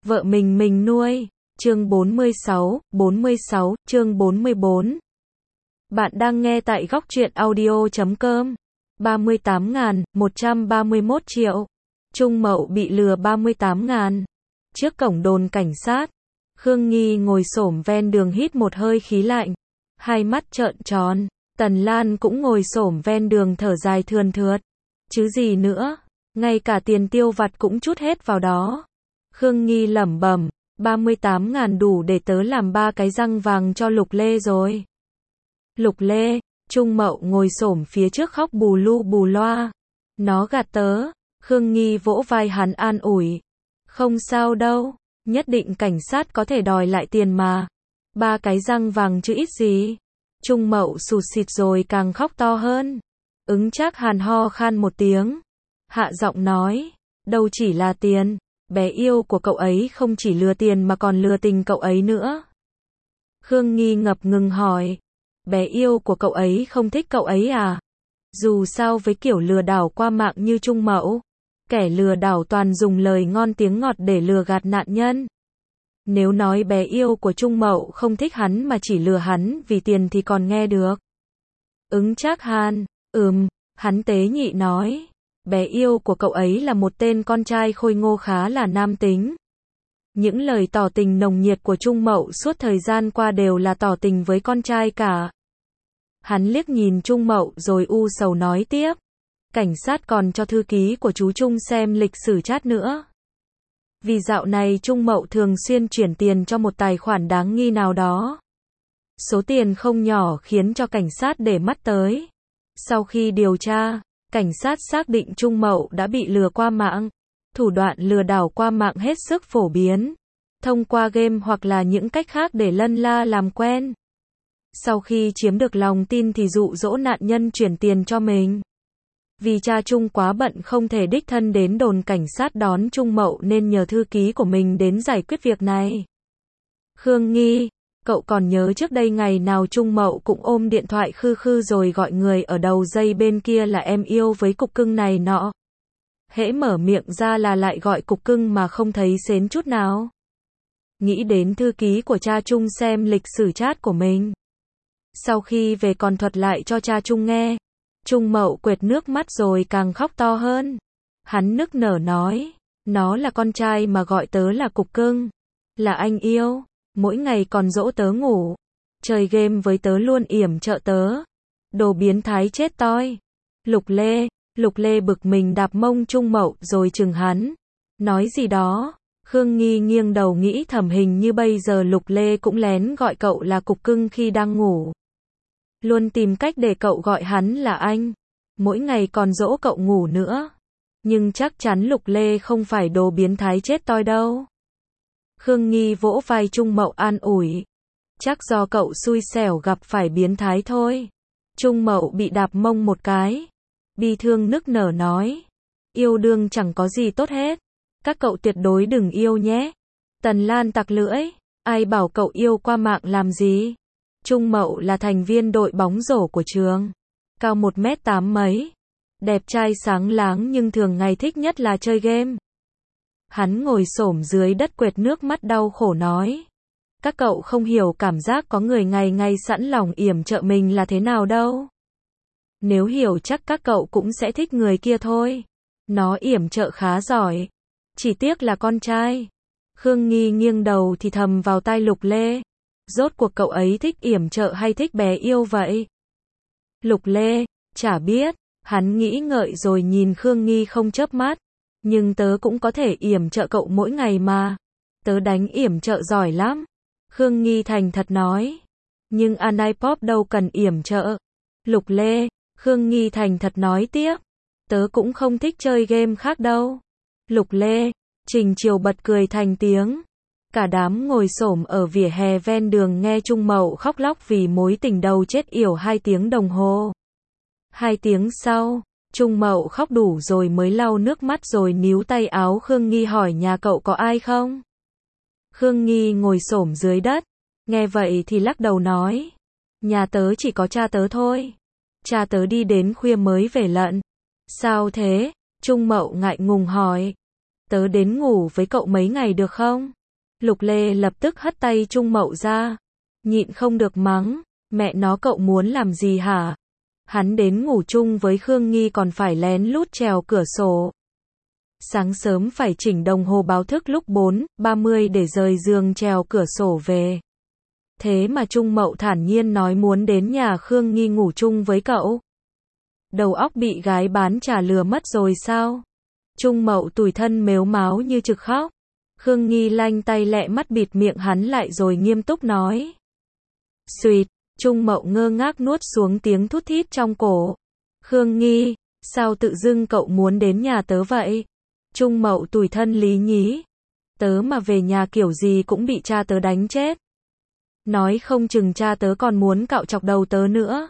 vợ mình nuôi. Chương 46, chương 44. Bạn đang nghe tại góc truyện audio.com. 38.131 triệu. Trung Mậu bị lừa 38.000. Trước cổng đồn cảnh sát, Khương Nghi ngồi xổm ven đường hít một hơi khí lạnh, hai mắt trợn tròn. Tần Lan cũng ngồi xổm ven đường thở dài thườn thượt. Chứ gì nữa, ngay cả tiền tiêu vặt cũng trút hết vào đó. Khương Nghi lẩm bẩm, 38.000 đủ để tớ làm 3 cái răng vàng cho Lục Lê rồi. Lục Lê, Trung Mậu ngồi xổm phía trước khóc bù lu bù loa. Nó gạt tớ. Khương Nghi vỗ vai hắn an ủi. Không sao đâu, nhất định cảnh sát có thể đòi lại tiền mà. 3 cái răng vàng chứ ít gì. Trung Mậu sụt sịt rồi càng khóc to hơn. Ứng Trác Hàn ho khan một tiếng, hạ giọng nói, đâu chỉ là tiền, bé yêu của cậu ấy không chỉ lừa tiền mà còn lừa tình cậu ấy nữa. Khương Nghi ngập ngừng hỏi, bé yêu của cậu ấy không thích cậu ấy à? Dù sao với kiểu lừa đảo qua mạng như Trung Mậu, kẻ lừa đảo toàn dùng lời ngon tiếng ngọt để lừa gạt nạn nhân. Nếu nói bé yêu của Trung Mậu không thích hắn mà chỉ lừa hắn vì tiền thì còn nghe được. Ứng Trác Hàn, hắn tế nhị nói, bé yêu của cậu ấy là một tên con trai khôi ngô khá là nam tính. Những lời tỏ tình nồng nhiệt của Trung Mậu suốt thời gian qua đều là tỏ tình với con trai cả. Hắn liếc nhìn Trung Mậu rồi u sầu nói tiếp, cảnh sát còn cho thư ký của chú Trung xem lịch sử chat nữa. Vì dạo này Trung Mậu thường xuyên chuyển tiền cho một tài khoản đáng nghi nào đó. Số tiền không nhỏ khiến cho cảnh sát để mắt tới. Sau khi điều tra, cảnh sát xác định Trung Mậu đã bị lừa qua mạng. Thủ đoạn lừa đảo qua mạng hết sức phổ biến, thông qua game hoặc là những cách khác để lân la làm quen. Sau khi chiếm được lòng tin thì dụ dỗ nạn nhân chuyển tiền cho mình. Vì cha Trung quá bận không thể đích thân đến đồn cảnh sát đón Trung Mậu nên nhờ thư ký của mình đến giải quyết việc này. Khương Nghi, cậu còn nhớ trước đây ngày nào Trung Mậu cũng ôm điện thoại khư khư rồi gọi người ở đầu dây bên kia là em yêu với cục cưng này nọ. Hễ mở miệng ra là lại gọi cục cưng mà không thấy sến chút nào. Nghĩ đến thư ký của cha Trung xem lịch sử chat của mình. Sau khi về còn thuật lại cho cha Trung nghe. Trung Mậu quệt nước mắt rồi càng khóc to hơn. Hắn nức nở nói, nó là con trai mà gọi tớ là cục cưng. Là anh yêu, mỗi ngày còn dỗ tớ ngủ. Chơi game với tớ luôn yểm trợ tớ. Đồ biến thái chết toi. Lục Lê bực mình đạp mông Trung Mậu rồi chừng hắn. Nói gì đó. Khương Nghi nghiêng đầu nghĩ thầm hình như bây giờ Lục Lê cũng lén gọi cậu là cục cưng khi đang ngủ. Luôn tìm cách để cậu gọi hắn là anh. Mỗi ngày còn dỗ cậu ngủ nữa. Nhưng chắc chắn Lục Lê không phải đồ biến thái chết toi đâu. Khương Nghi vỗ vai Trung Mậu an ủi. Chắc do cậu xui xẻo gặp phải biến thái thôi. Trung Mậu bị đạp mông một cái. Bi thương nức nở nói. Yêu đương chẳng có gì tốt hết. Các cậu tuyệt đối đừng yêu nhé. Tần Lan tặc lưỡi. Ai bảo cậu yêu qua mạng làm gì? Trung Mậu là thành viên đội bóng rổ của trường. Cao 1m8 mấy. Đẹp trai sáng láng nhưng thường ngày thích nhất là chơi game. Hắn ngồi xổm dưới đất quệt nước mắt đau khổ nói. Các cậu không hiểu cảm giác có người ngày ngày sẵn lòng yểm trợ mình là thế nào đâu. Nếu hiểu chắc các cậu cũng sẽ thích người kia thôi. Nó yểm trợ khá giỏi. Chỉ tiếc là con trai. Khương Nghi nghiêng đầu thì thầm vào tai Lục Lê. Rốt cuộc cậu ấy thích yểm trợ hay thích bé yêu vậy? Lục Lê, chả biết. Hắn nghĩ ngợi rồi nhìn Khương Nghi không chớp mắt. Nhưng tớ cũng có thể yểm trợ cậu mỗi ngày mà. Tớ đánh yểm trợ giỏi lắm. Khương Nghi thành thật nói. Nhưng Anipop đâu cần yểm trợ. Lục Lê, Khương Nghi thành thật nói tiếp. Tớ cũng không thích chơi game khác đâu. Lục Lê, Trình Chiều bật cười thành tiếng. Cả đám ngồi xổm ở vỉa hè ven đường nghe Trung Mậu khóc lóc vì mối tình đầu chết yểu 2 tiếng đồng hồ. 2 tiếng sau, Trung Mậu khóc đủ rồi mới lau nước mắt rồi níu tay áo Khương Nghi hỏi nhà cậu có ai không? Khương Nghi ngồi xổm dưới đất, nghe vậy thì lắc đầu nói. Nhà tớ chỉ có cha tớ thôi. Cha tớ đi đến khuya mới về lận. Sao thế? Trung Mậu ngại ngùng hỏi. Tớ đến ngủ với cậu mấy ngày được không? Lục Lê lập tức hất tay Trung Mậu ra, nhịn không được mắng, mẹ nó cậu muốn làm gì hả? Hắn đến ngủ chung với Khương Nghi còn phải lén lút trèo cửa sổ. Sáng sớm phải chỉnh đồng hồ báo thức lúc 4:30 để rời giường trèo cửa sổ về. Thế mà Trung Mậu thản nhiên nói muốn đến nhà Khương Nghi ngủ chung với cậu. Đầu óc bị gái bán trà lừa mất rồi sao? Trung Mậu tủi thân mếu máo như trực khóc. Khương Nghi lanh tay lẹ mắt bịt miệng hắn lại rồi nghiêm túc nói. Xuyệt, Trung Mậu ngơ ngác nuốt xuống tiếng thút thít trong cổ. Khương Nghi, sao tự dưng cậu muốn đến nhà tớ vậy? Trung Mậu tủi thân lý nhí. Tớ mà về nhà kiểu gì cũng bị cha tớ đánh chết. Nói không chừng cha tớ còn muốn cạo chọc đầu tớ nữa.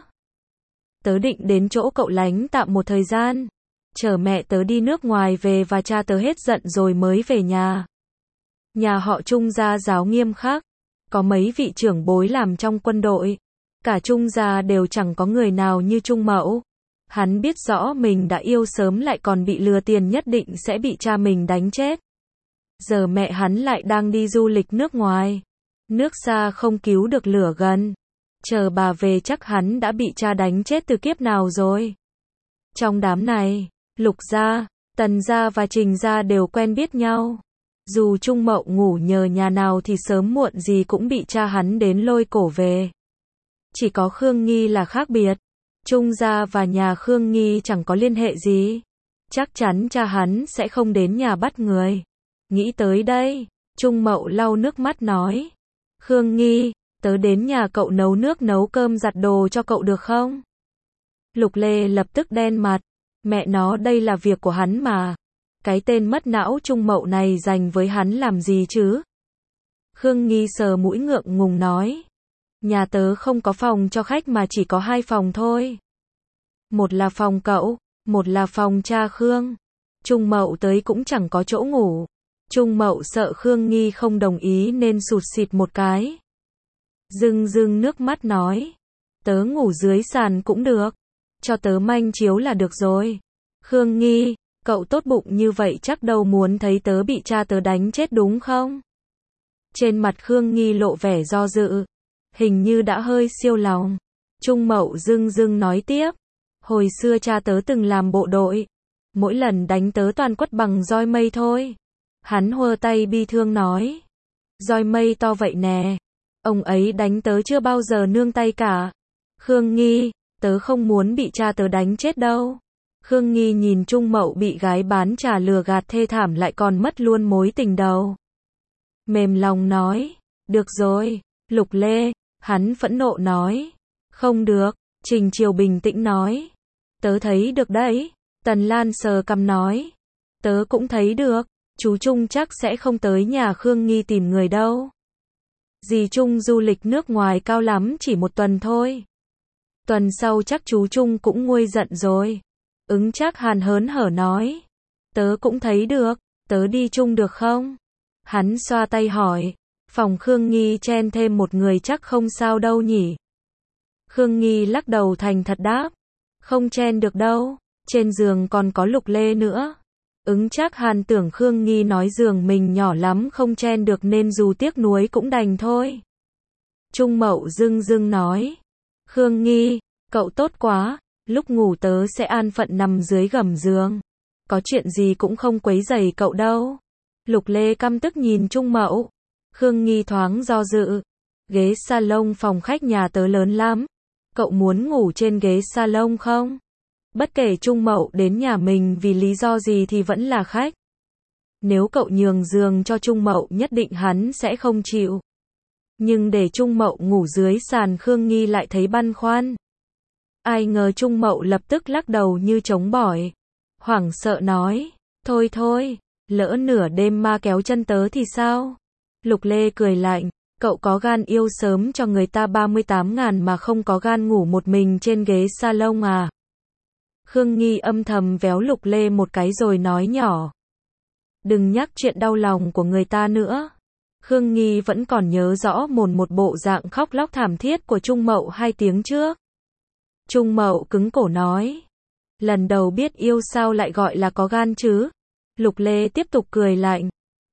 Tớ định đến chỗ cậu lánh tạm một thời gian. Chờ mẹ tớ đi nước ngoài về và cha tớ hết giận rồi mới về nhà. Nhà họ Trung gia giáo nghiêm khắc. Có mấy vị trưởng bối làm trong quân đội. Cả Trung gia đều chẳng có người nào như Trung Mậu. Hắn biết rõ mình đã yêu sớm lại còn bị lừa tiền nhất định sẽ bị cha mình đánh chết. Giờ mẹ hắn lại đang đi du lịch nước ngoài. Nước xa không cứu được lửa gần. Chờ bà về chắc hắn đã bị cha đánh chết từ kiếp nào rồi. Trong đám này, Lục gia, Tần gia và Trình gia đều quen biết nhau. Dù Trung Mậu ngủ nhờ nhà nào thì sớm muộn gì cũng bị cha hắn đến lôi cổ về. Chỉ có Khương Nghi là khác biệt. Trung gia và nhà Khương Nghi chẳng có liên hệ gì. Chắc chắn cha hắn sẽ không đến nhà bắt người. Nghĩ tới đây, Trung Mậu lau nước mắt nói. Khương Nghi, tớ đến nhà cậu nấu nước nấu cơm giặt đồ cho cậu được không? Lục Lê lập tức đen mặt. Mẹ nó đây là việc của hắn mà. Cái tên mất não Trung Mậu này dành với hắn làm gì chứ? Khương Nghi sờ mũi ngượng ngùng nói. Nhà tớ không có phòng cho khách mà chỉ có 2 phòng thôi. Một là phòng cậu, một là phòng cha Khương. Trung Mậu tới cũng chẳng có chỗ ngủ. Trung Mậu sợ Khương Nghi không đồng ý nên sụt sịt một cái. Rưng nước mắt nói. Tớ ngủ dưới sàn cũng được. Cho tớ manh chiếu là được rồi. Khương Nghi, cậu tốt bụng như vậy chắc đâu muốn thấy tớ bị cha tớ đánh chết đúng không? Trên mặt Khương Nghi lộ vẻ do dự. Hình như đã hơi siêu lòng. Trung Mậu dưng nói tiếp. Hồi xưa cha tớ từng làm bộ đội. Mỗi lần đánh tớ toàn quất bằng roi mây thôi. Hắn hơ tay bi thương nói. Roi mây to vậy nè. Ông ấy đánh tớ chưa bao giờ nương tay cả. Khương Nghi, tớ không muốn bị cha tớ đánh chết đâu. Khương Nghi nhìn Trung Mậu bị gái bán trà lừa gạt thê thảm lại còn mất luôn mối tình đầu. Mềm lòng nói. Được rồi, Lục Lê. Hắn phẫn nộ nói. Không được, Trình Chiều bình tĩnh nói. Tớ thấy được đấy. Tần Lan sờ cằm nói. Tớ cũng thấy được. Chú Trung chắc sẽ không tới nhà Khương Nghi tìm người đâu. Dì Trung du lịch nước ngoài cao lắm chỉ 1 tuần thôi. Tuần sau chắc chú Trung cũng nguôi giận rồi. Ứng Trác Hàn hớn hở nói. Tớ cũng thấy được. Tớ đi chung được không? Hắn xoa tay hỏi. Phòng Khương Nghi chen thêm một người chắc không sao đâu nhỉ. Khương Nghi lắc đầu thành thật đáp. Không chen được đâu. Trên giường còn có Lục Lê nữa. Ứng Trác Hàn tưởng Khương Nghi nói giường mình nhỏ lắm không chen được nên dù tiếc nuối cũng đành thôi. Trung Mậu dưng nói. Khương Nghi, cậu tốt quá. Lúc ngủ tớ sẽ an phận nằm dưới gầm giường. Có chuyện gì cũng không quấy rầy cậu đâu. Lục Lê căm tức nhìn Trung Mậu. Khương Nghi thoáng do dự. Ghế salon phòng khách nhà tớ lớn lắm. Cậu muốn ngủ trên ghế salon không? Bất kể Trung Mậu đến nhà mình vì lý do gì thì vẫn là khách. Nếu cậu nhường giường cho Trung Mậu nhất định hắn sẽ không chịu. Nhưng để Trung Mậu ngủ dưới sàn Khương Nghi lại thấy băn khoăn. Ai ngờ Trung Mậu lập tức lắc đầu như trống bỏi. Hoảng sợ nói. Thôi, lỡ nửa đêm ma kéo chân tớ thì sao? Lục Lê cười lạnh. Cậu có gan yêu sớm cho người ta 38.000 mà không có gan ngủ một mình trên ghế salon à? Khương Nghi âm thầm véo Lục Lê một cái rồi nói nhỏ. Đừng nhắc chuyện đau lòng của người ta nữa. Khương Nghi vẫn còn nhớ rõ một bộ dạng khóc lóc thảm thiết của Trung Mậu 2 tiếng trước. Trung Mậu cứng cổ nói. Lần đầu biết yêu sao lại gọi là có gan chứ? Lục Lê tiếp tục cười lạnh.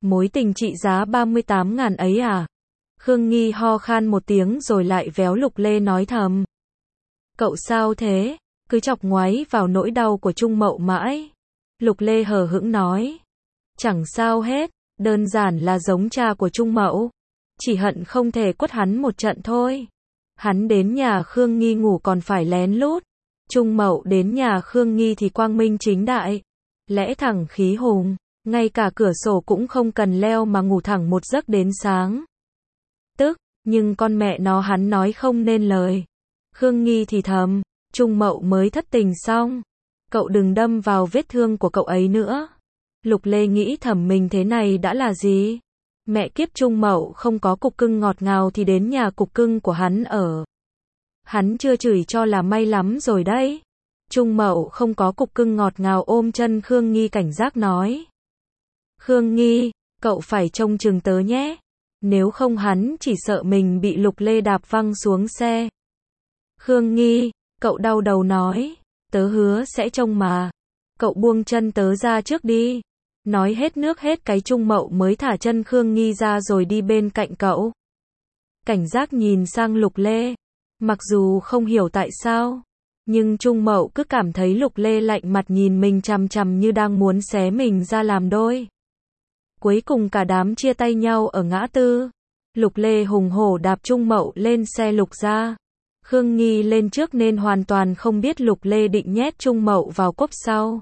Mối tình trị giá 38.000 ấy à? Khương Nghi ho khan một tiếng rồi lại véo Lục Lê nói thầm. Cậu sao thế? Cứ chọc ngoáy vào nỗi đau của Trung Mậu mãi. Lục Lê hờ hững nói. Chẳng sao hết, đơn giản là giống cha của Trung Mậu. Chỉ hận không thể quất hắn một trận thôi. Hắn đến nhà Khương Nghi ngủ còn phải lén lút. Trung Mậu đến nhà Khương Nghi thì quang minh chính đại. Lẽ thẳng khí hùng, ngay cả cửa sổ cũng không cần leo mà ngủ thẳng một giấc đến sáng. Tức, nhưng con mẹ nó hắn nói không nên lời. Khương Nghi thì thầm, Trung Mậu mới thất tình xong. Cậu đừng đâm vào vết thương của cậu ấy nữa. Lục Lê nghĩ thầm mình thế này đã là gì? Mẹ kiếp Trung Mậu không có cục cưng ngọt ngào thì đến nhà cục cưng của hắn ở. Hắn chưa chửi cho là may lắm rồi đấy. Trung Mậu không có cục cưng ngọt ngào ôm chân Khương Nghi cảnh giác nói. Khương Nghi, cậu phải trông chừng tớ nhé. Nếu không hắn chỉ sợ mình bị Lục Lê đạp văng xuống xe. Khương Nghi, cậu đau đầu nói. Tớ hứa sẽ trông mà. Cậu buông chân tớ ra trước đi. Nói hết nước hết cái Trung Mậu mới thả chân Khương Nghi ra rồi đi bên cạnh cậu. Cảnh giác nhìn sang Lục Lê. Mặc dù không hiểu tại sao, nhưng Trung Mậu cứ cảm thấy Lục Lê lạnh mặt nhìn mình chằm chằm như đang muốn xé mình ra làm đôi. Cuối cùng cả đám chia tay nhau ở ngã tư. Lục Lê hùng hổ đạp Trung Mậu lên xe Lục ra. Khương Nghi lên trước nên hoàn toàn không biết Lục Lê định nhét Trung Mậu vào cốp sau.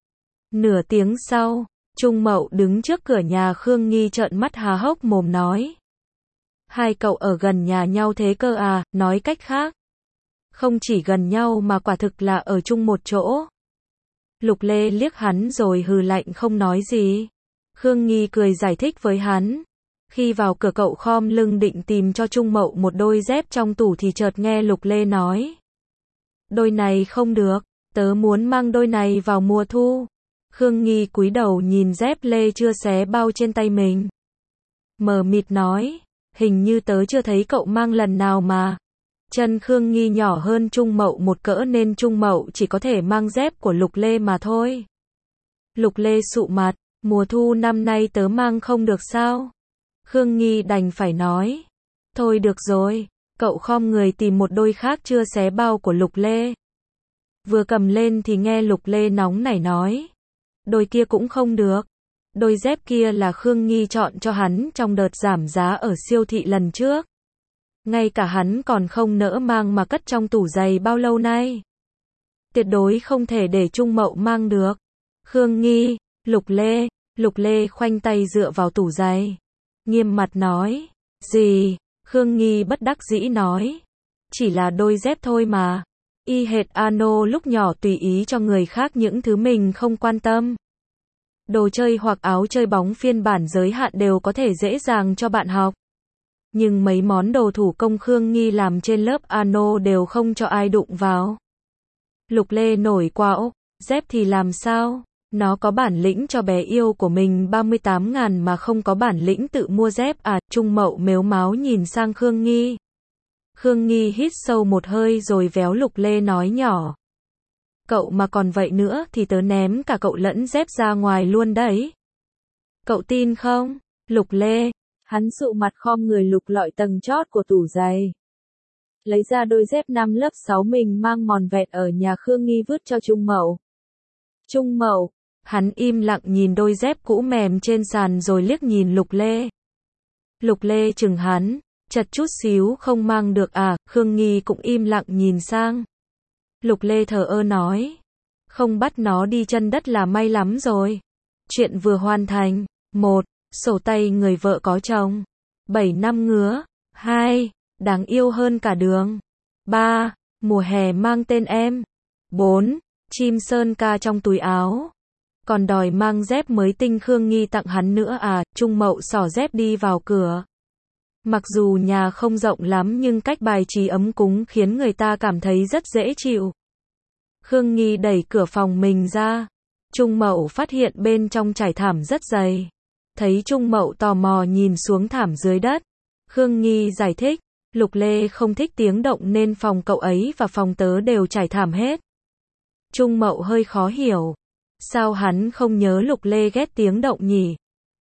Nửa tiếng sau, Trung Mậu đứng trước cửa nhà Khương Nghi trợn mắt há hốc mồm nói. Hai cậu ở gần nhà nhau thế cơ à, nói cách khác. Không chỉ gần nhau mà quả thực là ở chung một chỗ. Lục Lê liếc hắn rồi hừ lạnh không nói gì. Khương Nghi cười giải thích với hắn. Khi vào cửa cậu khom lưng định tìm cho Trung Mậu một đôi dép trong tủ thì chợt nghe Lục Lê nói. Đôi này không được, tớ muốn mang đôi này vào mùa thu. Khương Nghi cúi đầu nhìn dép lê chưa xé bao trên tay mình. Mờ mịt nói. Hình như tớ chưa thấy cậu mang lần nào mà. Chân Khương Nghi nhỏ hơn Trung Mậu một cỡ nên Trung Mậu chỉ có thể mang dép của Lục Lê mà thôi. Lục Lê sụ mặt, mùa thu năm nay tớ mang không được sao? Khương Nghi đành phải nói. Thôi được rồi, cậu khom người tìm một đôi khác chưa xé bao của Lục Lê. Vừa cầm lên thì nghe Lục Lê nóng nảy nói. Đôi kia cũng không được. Đôi dép kia là Khương Nghi chọn cho hắn trong đợt giảm giá ở siêu thị lần trước. Ngay cả hắn còn không nỡ mang mà cất trong tủ giày bao lâu nay. Tuyệt đối không thể để Trung Mậu mang được. Khương Nghi, Lục Lê khoanh tay dựa vào tủ giày. Nghiêm mặt nói. Gì? Khương Nghi bất đắc dĩ nói. Chỉ là đôi dép thôi mà. Y hệt Ano lúc nhỏ tùy ý cho người khác những thứ mình không quan tâm. Đồ chơi hoặc áo chơi bóng phiên bản giới hạn đều có thể dễ dàng cho bạn học. Nhưng mấy món đồ thủ công Khương Nghi làm trên lớp Ano đều không cho ai đụng vào. Lục Lê nổi quạo, dép thì làm sao? Nó có bản lĩnh cho bé yêu của mình 38.000 mà không có bản lĩnh tự mua dép à? Trung Mậu mếu máo nhìn sang Khương Nghi. Khương Nghi hít sâu một hơi rồi véo Lục Lê nói nhỏ. Cậu mà còn vậy nữa thì tớ ném cả cậu lẫn dép ra ngoài luôn đấy. Cậu tin không? Lục Lê. Hắn sụ mặt khom người lục lọi tầng chót của tủ giày. Lấy ra đôi dép năm lớp 6 mình mang mòn vẹn ở nhà Khương Nghi vứt cho Trung Mậu. Trung Mậu. Hắn im lặng nhìn đôi dép cũ mềm trên sàn rồi liếc nhìn Lục Lê. Lục Lê chừng hắn. Chật chút xíu không mang được à? Khương Nghi cũng im lặng nhìn sang. Lục Lê thờ ơ nói. Không bắt nó đi chân đất là may lắm rồi. Chuyện vừa hoàn thành. 1. Sổ tay người vợ có chồng. 7 năm ngứa. 2. Đáng yêu hơn cả đường. 3. Mùa hè mang tên em. 4. Chim sơn ca trong túi áo. Còn đòi mang dép mới tinh Khương Nghi tặng hắn nữa à? Trung Mậu xỏ dép đi vào cửa. Mặc dù nhà không rộng lắm nhưng cách bài trí ấm cúng khiến người ta cảm thấy rất dễ chịu. Khương Nghi đẩy cửa phòng mình ra. Trung Mậu phát hiện bên trong trải thảm rất dày. Thấy Trung Mậu tò mò nhìn xuống thảm dưới đất. Khương Nghi giải thích. Lục Lê không thích tiếng động nên phòng cậu ấy và phòng tớ đều trải thảm hết. Trung Mậu hơi khó hiểu. Sao hắn không nhớ Lục Lê ghét tiếng động nhỉ?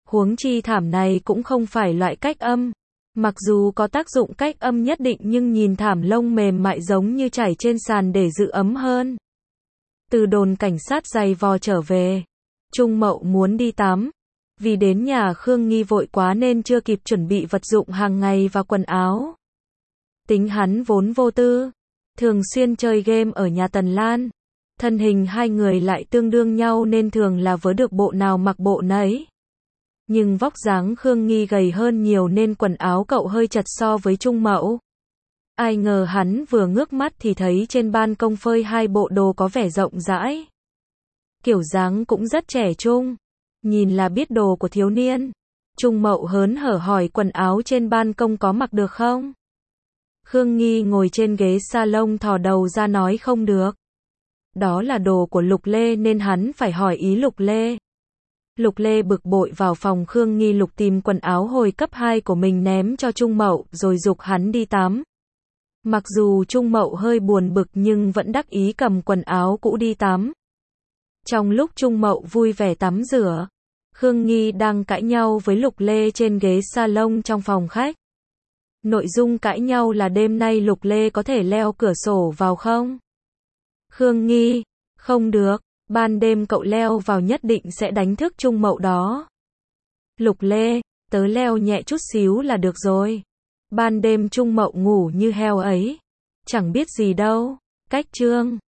Huống chi thảm này cũng không phải loại cách âm. Mặc dù có tác dụng cách âm nhất định nhưng nhìn thảm lông mềm mại giống như trải trên sàn để giữ ấm hơn. Từ đồn cảnh sát giày vò trở về, Trung Mậu muốn đi tắm. Vì đến nhà Khương Nghi vội quá nên chưa kịp chuẩn bị vật dụng hàng ngày và quần áo. Tính hắn vốn vô tư, thường xuyên chơi game ở nhà Tần Lan. Thân hình hai người lại tương đương nhau nên thường là vớ được bộ nào mặc bộ nấy. Nhưng vóc dáng Khương Nghi gầy hơn nhiều nên quần áo cậu hơi chật so với Trung Mậu. Ai ngờ hắn vừa ngước mắt thì thấy trên ban công phơi hai bộ đồ có vẻ rộng rãi. Kiểu dáng cũng rất trẻ trung, nhìn là biết đồ của thiếu niên. Trung Mậu hớn hở hỏi quần áo trên ban công có mặc được không? Khương Nghi ngồi trên ghế salon thò đầu ra nói không được. Đó là đồ của Lục Lê nên hắn phải hỏi ý Lục Lê. Lục Lê bực bội vào phòng Khương Nghi lục tìm quần áo hồi cấp 2 của mình ném cho Trung Mậu rồi giục hắn đi tắm. Mặc dù Trung Mậu hơi buồn bực nhưng vẫn đắc ý cầm quần áo cũ đi tắm. Trong lúc Trung Mậu vui vẻ tắm rửa, Khương Nghi đang cãi nhau với Lục Lê trên ghế salon trong phòng khách. Nội dung cãi nhau là đêm nay Lục Lê có thể leo cửa sổ vào không? Khương Nghi, không được, ban đêm cậu leo vào nhất định sẽ đánh thức Trung Mậu đó. Lục Lê, tớ leo nhẹ chút xíu là được rồi. Ban đêm Trung Mậu ngủ như heo ấy. Chẳng biết gì đâu. Cách chương